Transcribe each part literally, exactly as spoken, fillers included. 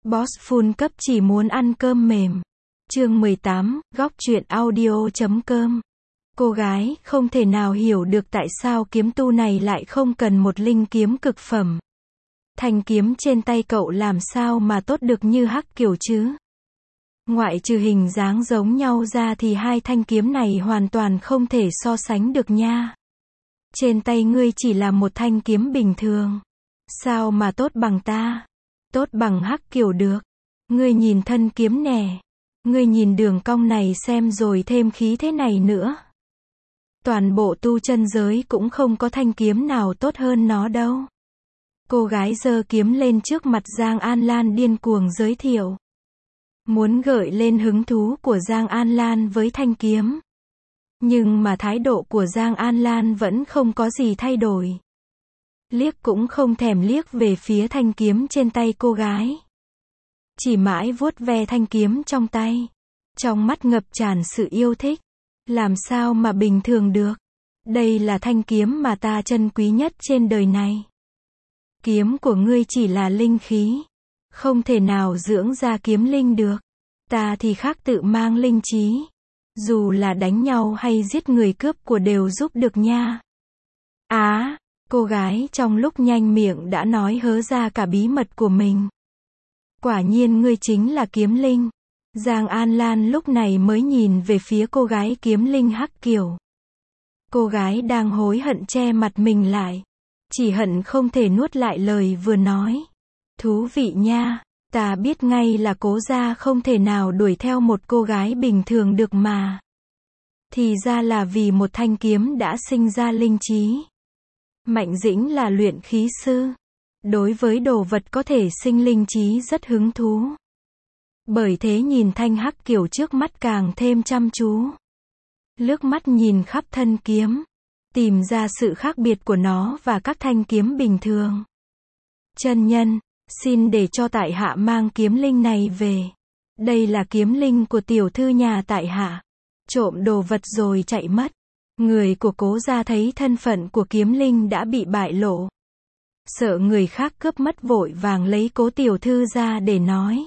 Boss Full Cấp chỉ muốn ăn cơm mềm. Chương mười tám, góc truyện audio chấm com. Cô gái không thể nào hiểu được tại sao kiếm tu này lại không cần một linh kiếm cực phẩm. Thanh kiếm trên tay cậu làm sao mà tốt được như hắc kiểu chứ? Ngoại trừ hình dáng giống nhau ra thì hai thanh kiếm này hoàn toàn không thể so sánh được nha. Trên tay ngươi chỉ là một thanh kiếm bình thường. Sao mà tốt bằng ta? Tốt bằng hắc kiểu được. Ngươi nhìn thân kiếm nè. Ngươi nhìn đường cong này xem rồi thêm khí thế này nữa. Toàn bộ tu chân giới cũng không có thanh kiếm nào tốt hơn nó đâu. Cô gái giơ kiếm lên trước mặt Giang An Lan điên cuồng giới thiệu. Muốn gợi lên hứng thú của Giang An Lan với thanh kiếm. Nhưng mà thái độ của Giang An Lan vẫn không có gì thay đổi. Liếc cũng không thèm liếc về phía thanh kiếm trên tay cô gái. Chỉ mãi vuốt ve thanh kiếm trong tay. Trong mắt ngập tràn sự yêu thích. Làm sao mà bình thường được. Đây là thanh kiếm mà ta trân quý nhất trên đời này. Kiếm của ngươi chỉ là linh khí. Không thể nào dưỡng ra kiếm linh được. Ta thì khác, tự mang linh trí. Dù là đánh nhau hay giết người cướp của đều giúp được nha. Á, à, cô gái trong lúc nhanh miệng đã nói hớ ra cả bí mật của mình. Quả nhiên ngươi chính là kiếm linh. Giang An Lan lúc này mới nhìn về phía cô gái kiếm linh hắc kiểu. Cô gái đang hối hận che mặt mình lại. Chỉ hận không thể nuốt lại lời vừa nói. Thú vị nha, ta biết ngay là Cố gia không thể nào đuổi theo một cô gái bình thường được mà. Thì ra là vì một thanh kiếm đã sinh ra linh trí. Mạnh Dĩnh là luyện khí sư. Đối với đồ vật có thể sinh linh trí rất hứng thú. Bởi thế nhìn thanh hắc kiểu trước mắt càng thêm chăm chú. Lướt mắt nhìn khắp thân kiếm. Tìm ra sự khác biệt của nó và các thanh kiếm bình thường. Chân nhân, xin để cho tại hạ mang kiếm linh này về. Đây là kiếm linh của tiểu thư nhà tại hạ. Trộm đồ vật rồi chạy mất. Người của Cố gia thấy thân phận của kiếm linh đã bị bại lộ. Sợ người khác cướp mất vội vàng lấy Cố tiểu thư ra để nói.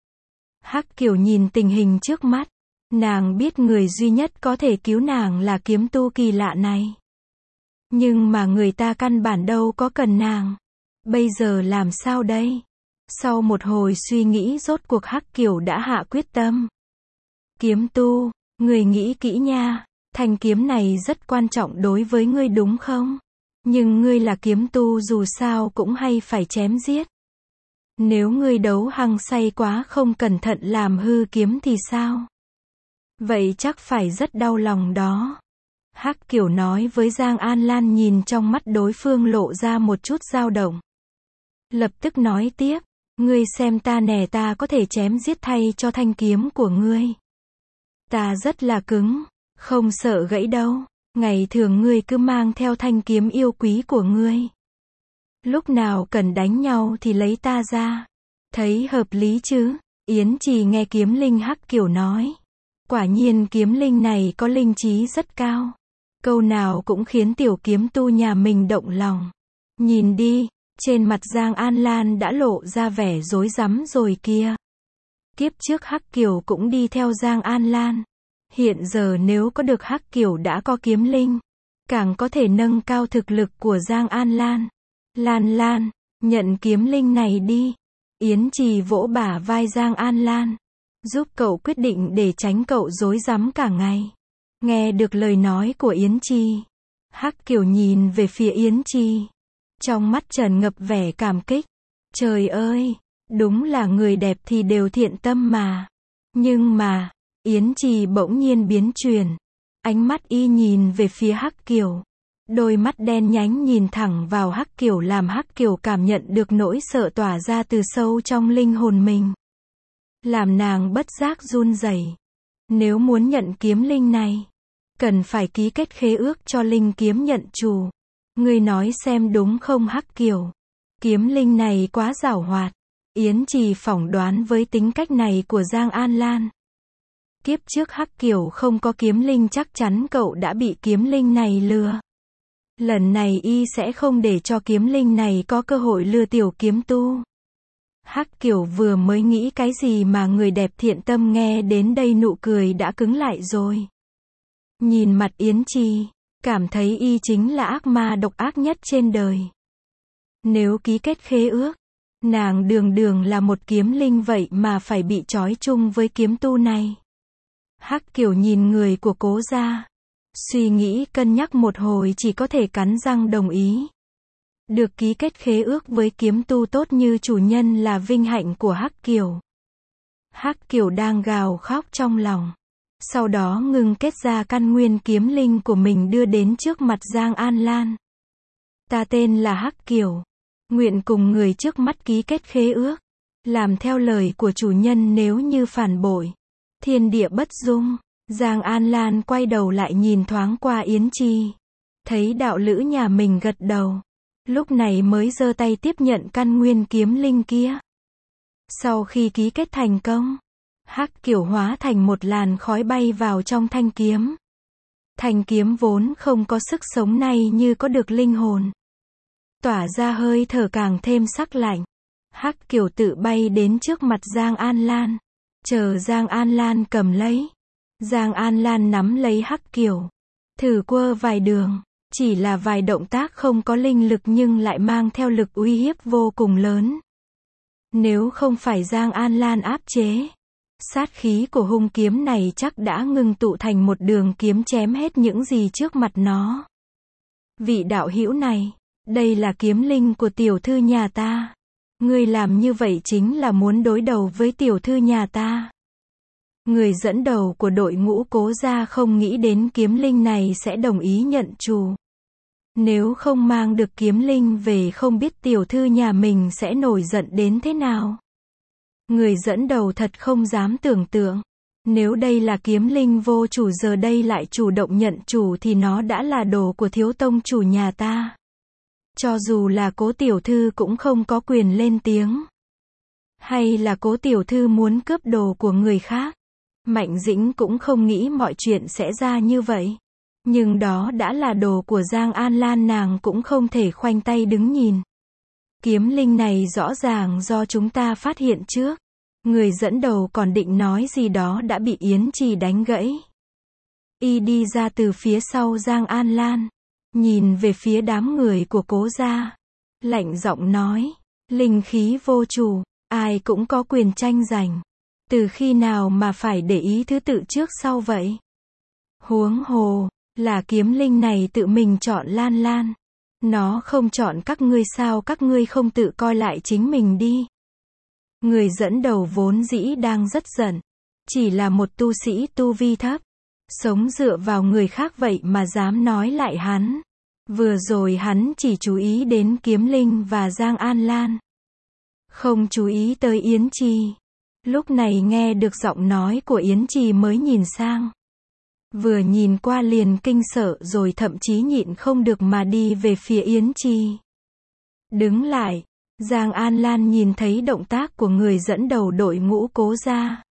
Hắc kiểu nhìn tình hình trước mắt. Nàng biết người duy nhất có thể cứu nàng là kiếm tu kỳ lạ này. Nhưng mà người ta căn bản đâu có cần nàng. Bây giờ làm sao đây? Sau một hồi suy nghĩ rốt cuộc hắc kiểu đã hạ quyết tâm. Kiếm tu, người nghĩ kỹ nha. Thanh kiếm này rất quan trọng đối với ngươi đúng không? Nhưng ngươi là kiếm tu dù sao cũng hay phải chém giết. Nếu ngươi đấu hăng say quá không cẩn thận làm hư kiếm thì sao? Vậy chắc phải rất đau lòng đó. Hắc kiểu nói với Giang An Lan, nhìn trong mắt đối phương lộ ra một chút dao động. Lập tức nói tiếp, ngươi xem ta nè, ta có thể chém giết thay cho thanh kiếm của ngươi. Ta rất là cứng, không sợ gãy đâu. Ngày thường ngươi cứ mang theo thanh kiếm yêu quý của ngươi. Lúc nào cần đánh nhau thì lấy ta ra. Thấy hợp lý chứ? Yến Trì nghe kiếm linh hắc kiểu nói. Quả nhiên kiếm linh này có linh trí rất cao. Câu nào cũng khiến tiểu kiếm tu nhà mình động lòng. Nhìn đi, trên mặt Giang An Lan đã lộ ra vẻ rối rắm rồi kia. Kiếp trước hắc kiểu cũng đi theo Giang An Lan. Hiện giờ nếu có được hắc kiểu đã có kiếm linh, càng có thể nâng cao thực lực của Giang An Lan. Lan Lan, nhận kiếm linh này đi. Yến Trì vỗ bả vai Giang An Lan. Giúp cậu quyết định để tránh cậu rối rắm cả ngày. Nghe được lời nói của Yến Trì. Hắc kiểu nhìn về phía Yến Trì. Trong mắt tràn ngập vẻ cảm kích. Trời ơi, đúng là người đẹp thì đều thiện tâm mà. Nhưng mà, Yến Trì bỗng nhiên biến chuyển. Ánh mắt y nhìn về phía hắc kiểu. Đôi mắt đen nhánh nhìn thẳng vào hắc kiểu làm hắc kiểu cảm nhận được nỗi sợ tỏa ra từ sâu trong linh hồn mình. Làm nàng bất giác run rẩy. Nếu muốn nhận kiếm linh này, cần phải ký kết khế ước cho linh kiếm nhận chủ. Ngươi nói xem đúng không hắc kiểu? Kiếm linh này quá giảo hoạt. Yến Trì phỏng đoán với tính cách này của Giang An Lan. Kiếp trước hắc kiểu không có kiếm linh, chắc chắn cậu đã bị kiếm linh này lừa. Lần này y sẽ không để cho kiếm linh này có cơ hội lừa tiểu kiếm tu. Hắc Kiều vừa mới nghĩ cái gì mà người đẹp thiện tâm nghe đến đây nụ cười đã cứng lại rồi. Nhìn mặt Yến Chi, cảm thấy y chính là ác ma độc ác nhất trên đời. Nếu ký kết khế ước, nàng đường đường là một kiếm linh vậy mà phải bị trói chung với kiếm tu này. Hắc Kiều nhìn người của Cố gia, suy nghĩ cân nhắc một hồi chỉ có thể cắn răng đồng ý. Được ký kết khế ước với kiếm tu tốt như chủ nhân là vinh hạnh của Hắc Kiều. Hắc Kiều đang gào khóc trong lòng. Sau đó ngừng kết ra căn nguyên kiếm linh của mình đưa đến trước mặt Giang An Lan. Ta tên là Hắc Kiều. Nguyện cùng người trước mắt ký kết khế ước. Làm theo lời của chủ nhân, nếu như phản bội, thiên địa bất dung. Giang An Lan quay đầu lại nhìn thoáng qua Yến Chi. Thấy đạo lữ nhà mình gật đầu. Lúc này mới giơ tay tiếp nhận căn nguyên kiếm linh kia. Sau khi ký kết thành công, Hắc Kiều hóa thành một làn khói bay vào trong thanh kiếm. Thanh kiếm vốn không có sức sống này như có được linh hồn, tỏa ra hơi thở càng thêm sắc lạnh. Hắc Kiều tự bay đến trước mặt Giang An Lan, chờ Giang An Lan cầm lấy. Giang An Lan nắm lấy Hắc Kiều, thử quơ vài đường, chỉ là vài động tác không có linh lực nhưng lại mang theo lực uy hiếp vô cùng lớn. Nếu không phải Giang An Lan áp chế, sát khí của hung kiếm này chắc đã ngưng tụ thành một đường kiếm chém hết những gì trước mặt nó. Vị đạo hữu này, đây là kiếm linh của tiểu thư nhà ta. Ngươi làm như vậy chính là muốn đối đầu với tiểu thư nhà ta. Người dẫn đầu của đội ngũ Cố gia không nghĩ đến kiếm linh này sẽ đồng ý nhận chủ. Nếu không mang được kiếm linh về không biết tiểu thư nhà mình sẽ nổi giận đến thế nào. Người dẫn đầu thật không dám tưởng tượng. Nếu đây là kiếm linh vô chủ giờ đây lại chủ động nhận chủ thì nó đã là đồ của thiếu tông chủ nhà ta. Cho dù là Cố tiểu thư cũng không có quyền lên tiếng. Hay là Cố tiểu thư muốn cướp đồ của người khác. Mạnh Dĩnh cũng không nghĩ mọi chuyện sẽ ra như vậy. Nhưng đó đã là đồ của Giang An Lan, nàng cũng không thể khoanh tay đứng nhìn. Kiếm linh này rõ ràng do chúng ta phát hiện trước. Người dẫn đầu còn định nói gì đó đã bị Yến Chi đánh gãy. Y đi ra từ phía sau Giang An Lan, nhìn về phía đám người của Cố gia, lạnh giọng nói, linh khí vô chủ, ai cũng có quyền tranh giành. Từ khi nào mà phải để ý thứ tự trước sau vậy? Huống hồ, là kiếm linh này tự mình chọn Lan Lan. Nó không chọn các ngươi sao các ngươi không tự coi lại chính mình đi. Người dẫn đầu vốn dĩ đang rất giận. Chỉ là một tu sĩ tu vi thấp, sống dựa vào người khác vậy mà dám nói lại hắn. Vừa rồi hắn chỉ chú ý đến kiếm linh và Giang An Lan, không chú ý tới Yến Chi. Lúc này nghe được giọng nói của Yến Chi mới nhìn sang. Vừa nhìn qua liền kinh sợ rồi thậm chí nhịn không được mà đi về phía Yến Chi. Đứng lại, Giang An Lan nhìn thấy động tác của người dẫn đầu đội ngũ Cố gia,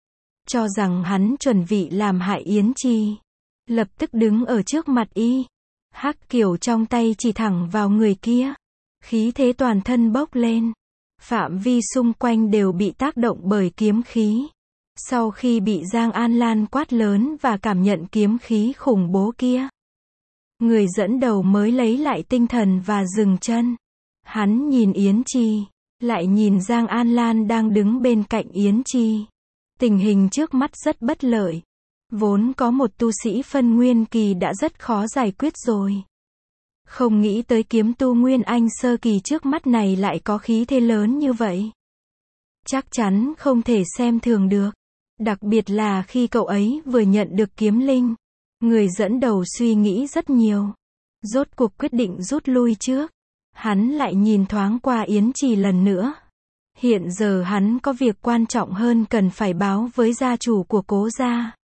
cho rằng hắn chuẩn bị làm hại Yến Chi. Lập tức đứng ở trước mặt y. Hắc Kiều trong tay chỉ thẳng vào người kia. Khí thế toàn thân bốc lên. Phạm vi xung quanh đều bị tác động bởi kiếm khí. Sau khi bị Giang An Lan quát lớn và cảm nhận kiếm khí khủng bố kia, người dẫn đầu mới lấy lại tinh thần và dừng chân. Hắn nhìn Yến Chi, lại nhìn Giang An Lan đang đứng bên cạnh Yến Chi. Tình hình trước mắt rất bất lợi. Vốn có một tu sĩ phân nguyên kỳ đã rất khó giải quyết rồi. Không nghĩ tới kiếm tu nguyên anh sơ kỳ trước mắt này lại có khí thế lớn như vậy. Chắc chắn không thể xem thường được. Đặc biệt là khi cậu ấy vừa nhận được kiếm linh. Người dẫn đầu suy nghĩ rất nhiều. Rốt cuộc quyết định rút lui trước. Hắn lại nhìn thoáng qua Yến Chi lần nữa. Hiện giờ hắn có việc quan trọng hơn cần phải báo với gia chủ của Cố gia.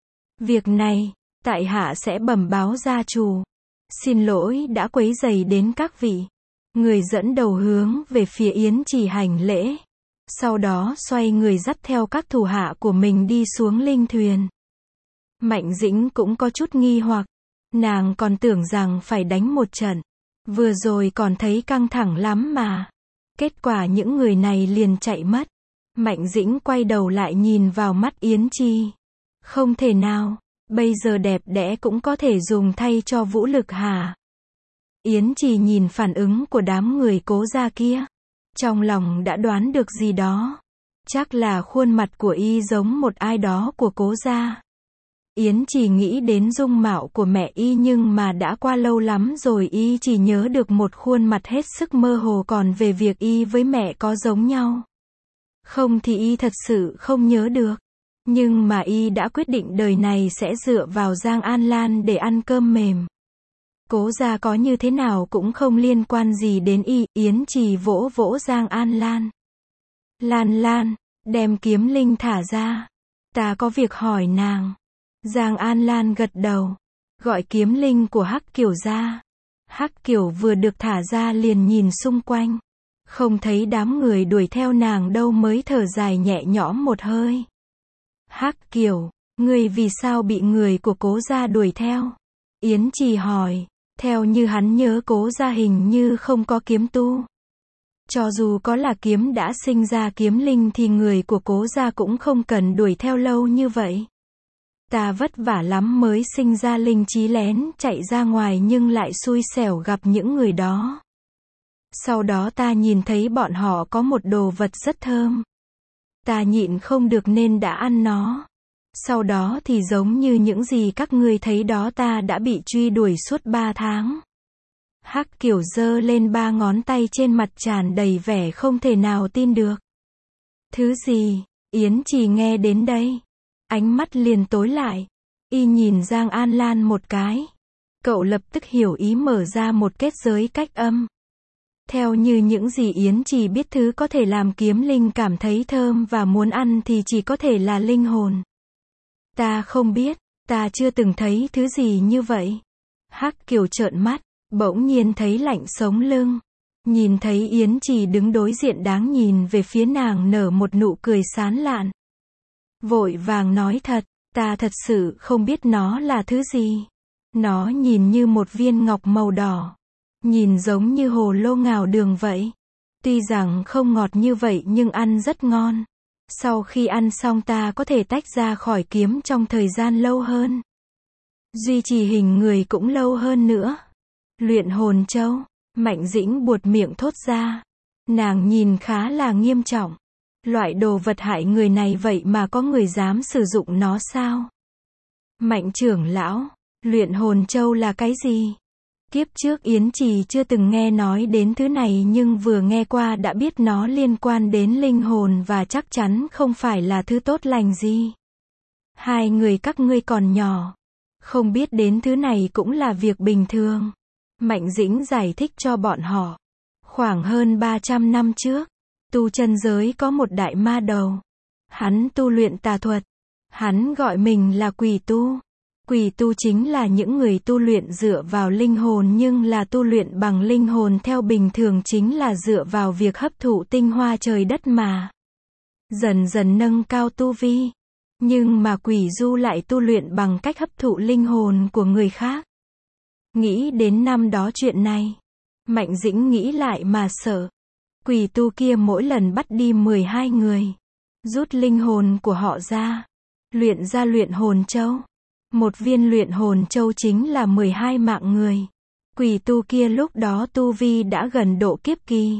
Việc này, tại hạ sẽ bẩm báo gia chủ. Xin lỗi đã quấy rầy đến các vị. Người dẫn đầu hướng về phía Yến Chi hành lễ. Sau đó xoay người dắt theo các thủ hạ của mình đi xuống linh thuyền. Mạnh Dĩnh cũng có chút nghi hoặc. Nàng còn tưởng rằng phải đánh một trận. Vừa rồi còn thấy căng thẳng lắm mà. Kết quả những người này liền chạy mất. Mạnh Dĩnh quay đầu lại nhìn vào mắt Yến Chi. Không thể nào, bây giờ đẹp đẽ cũng có thể dùng thay cho vũ lực hả? Yến Chi nhìn phản ứng của đám người Cố gia kia. Trong lòng đã đoán được gì đó. Chắc là khuôn mặt của y giống một ai đó của Cố gia. Yến chỉ nghĩ đến dung mạo của mẹ y nhưng mà đã qua lâu lắm rồi y chỉ nhớ được một khuôn mặt hết sức mơ hồ, còn về việc y với mẹ có giống nhau không thì y thật sự không nhớ được. Nhưng mà y đã quyết định đời này sẽ dựa vào Giang An Lan để ăn cơm mềm. Cố gia có như thế nào cũng không liên quan gì đến y. Yến Trì vỗ vỗ Giang An Lan. Lan Lan, đem kiếm linh thả ra. Ta có việc hỏi nàng. Giang An Lan gật đầu. Gọi kiếm linh của Hắc Kiều ra. Hắc Kiều vừa được thả ra liền nhìn xung quanh. Không thấy đám người đuổi theo nàng đâu mới thở dài nhẹ nhõm một hơi. Hắc Kiều, ngươi vì sao bị người của Cố gia đuổi theo? Yến Trì hỏi. Theo như hắn nhớ Cố gia hình như không có kiếm tu. Cho dù có là kiếm đã sinh ra kiếm linh thì người của Cố gia cũng không cần đuổi theo lâu như vậy. Ta vất vả lắm mới sinh ra linh trí lén chạy ra ngoài nhưng lại xui xẻo gặp những người đó. Sau đó ta nhìn thấy bọn họ có một đồ vật rất thơm. Ta nhịn không được nên đã ăn nó. Sau đó thì giống như những gì các ngươi thấy đó, ta đã bị truy đuổi suốt ba tháng. Hắc Kiều giơ lên ba ngón tay trên mặt tràn đầy vẻ không thể nào tin được. Thứ gì? Yến Trì nghe đến đây. Ánh mắt liền tối lại. Y nhìn Giang An Lan một cái. Cậu lập tức hiểu ý mở ra một kết giới cách âm. Theo như những gì Yến Trì biết, thứ có thể làm kiếm linh cảm thấy thơm và muốn ăn thì chỉ có thể là linh hồn. Ta không biết, ta chưa từng thấy thứ gì như vậy. Hắc Kiều trợn mắt, bỗng nhiên thấy lạnh sống lưng. Nhìn thấy Yến Trì đứng đối diện đáng nhìn về phía nàng nở một nụ cười sán lạn. Vội vàng nói thật, ta thật sự không biết nó là thứ gì. Nó nhìn như một viên ngọc màu đỏ. Nhìn giống như hồ lô ngào đường vậy. Tuy rằng không ngọt như vậy nhưng ăn rất ngon. Sau khi ăn xong ta có thể tách ra khỏi kiếm trong thời gian lâu hơn. Duy trì hình người cũng lâu hơn nữa. Luyện hồn châu. Mạnh Dĩnh buột miệng thốt ra. Nàng nhìn khá là nghiêm trọng. Loại đồ vật hại người này vậy mà có người dám sử dụng nó sao? Mạnh trưởng lão, luyện hồn châu là cái gì? Kiếp trước Yến Trì chưa từng nghe nói đến thứ này nhưng vừa nghe qua đã biết nó liên quan đến linh hồn và chắc chắn không phải là thứ tốt lành gì. Hai người các ngươi còn nhỏ, không biết đến thứ này cũng là việc bình thường. Mạnh Dĩnh giải thích cho bọn họ. Khoảng hơn ba trăm năm trước, tu chân giới có một đại ma đầu. Hắn tu luyện tà thuật. Hắn gọi mình là quỷ tu. Quỷ tu chính là những người tu luyện dựa vào linh hồn nhưng là tu luyện bằng linh hồn theo bình thường chính là dựa vào việc hấp thụ tinh hoa trời đất mà. Dần dần nâng cao tu vi. Nhưng mà quỷ du lại tu luyện bằng cách hấp thụ linh hồn của người khác. Nghĩ đến năm đó chuyện này. Mạnh Dĩnh nghĩ lại mà sợ. Quỷ tu kia mỗi lần bắt đi mười hai người. Rút linh hồn của họ ra. Luyện ra luyện hồn châu. Một viên luyện hồn châu chính là mười hai mạng người. Quỷ tu kia lúc đó tu vi đã gần độ kiếp kỳ.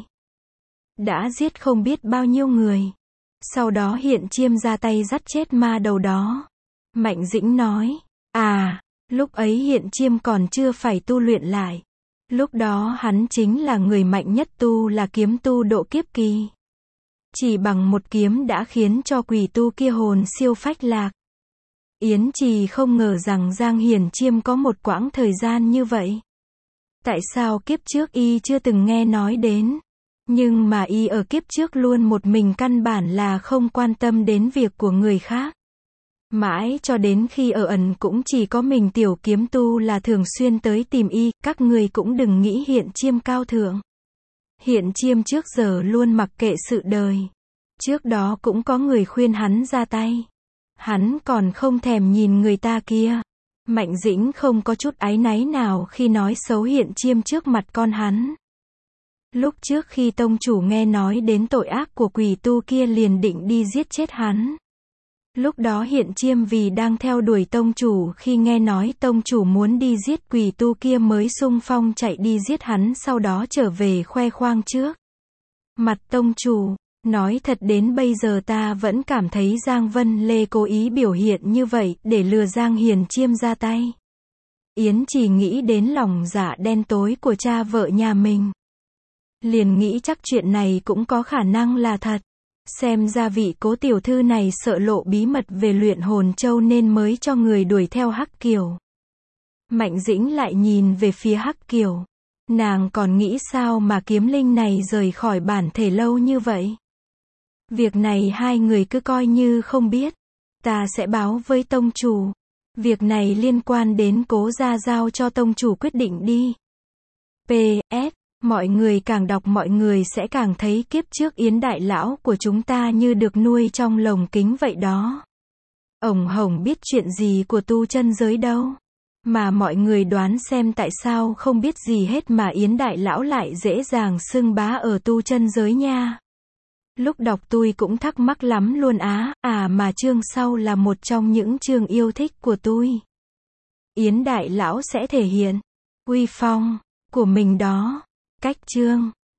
Đã giết không biết bao nhiêu người. Sau đó Hiện Chiêm ra tay dắt chết ma đầu đó. Mạnh Dĩnh nói. À, lúc ấy Hiện Chiêm còn chưa phải tu luyện lại. Lúc đó hắn chính là người mạnh nhất, tu là kiếm tu độ kiếp kỳ. Chỉ bằng một kiếm đã khiến cho quỷ tu kia hồn siêu phách lạc. Yến Trì không ngờ rằng Giang Hiển Chiêm có một quãng thời gian như vậy. Tại sao kiếp trước y chưa từng nghe nói đến? Nhưng mà y ở kiếp trước luôn một mình, căn bản là không quan tâm đến việc của người khác. Mãi cho đến khi ở ẩn cũng chỉ có mình tiểu kiếm tu là thường xuyên tới tìm y. Các người cũng đừng nghĩ Hiện Chiêm cao thượng. Hiện Chiêm trước giờ luôn mặc kệ sự đời. Trước đó cũng có người khuyên hắn ra tay. Hắn còn không thèm nhìn người ta kia. Mạnh Dĩnh không có chút áy náy nào khi nói xấu Hiện Chiêm trước mặt con hắn. Lúc trước khi tông chủ nghe nói đến tội ác của quỷ tu kia liền định đi giết chết hắn. Lúc đó Hiện Chiêm vì đang theo đuổi tông chủ, khi nghe nói tông chủ muốn đi giết quỷ tu kia mới xung phong chạy đi giết hắn, sau đó trở về khoe khoang trước mặt tông chủ. Nói thật đến bây giờ ta vẫn cảm thấy Giang Vân Lê cố ý biểu hiện như vậy, để lừa Giang Hiền Chiêm ra tay. Yến chỉ nghĩ đến lòng dạ đen tối của cha vợ nhà mình, liền nghĩ chắc chuyện này cũng có khả năng là thật. Xem ra vị Cố tiểu thư này sợ lộ bí mật về luyện hồn châu nên mới cho người đuổi theo Hắc Kiều. Mạnh Dĩnh lại nhìn về phía Hắc Kiều. Nàng còn nghĩ sao mà kiếm linh này rời khỏi bản thể lâu như vậy. Việc này hai người cứ coi như không biết. Ta sẽ báo với tông chủ. Việc này liên quan đến Cố gia, giao cho tông chủ quyết định đi. pê ét. Mọi người càng đọc mọi người sẽ càng thấy kiếp trước Yến đại lão của chúng ta như được nuôi trong lồng kính vậy đó. Ổng hổng biết chuyện gì của tu chân giới đâu. Mà mọi người đoán xem tại sao không biết gì hết mà Yến đại lão lại dễ dàng xưng bá ở tu chân giới nha. Lúc đọc tôi cũng thắc mắc lắm luôn á, à mà chương sau là một trong những chương yêu thích của tôi. Yến đại lão sẽ thể hiện uy phong của mình đó. Cách chương